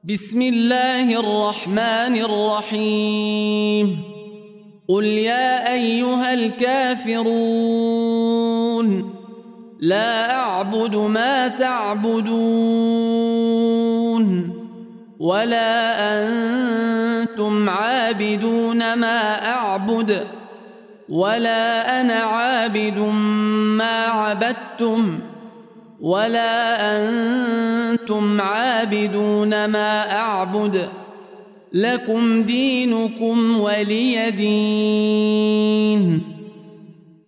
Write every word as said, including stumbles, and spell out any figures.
بسم الله الرحمن الرحيم قل يا أيها الكافرون لا أعبد ما تعبدون ولا أنتم عابدون ما أعبد ولا أنا عابد ما عبدتم ولا أنتم عابدون ما أعبد لكم دينكم ولي دين.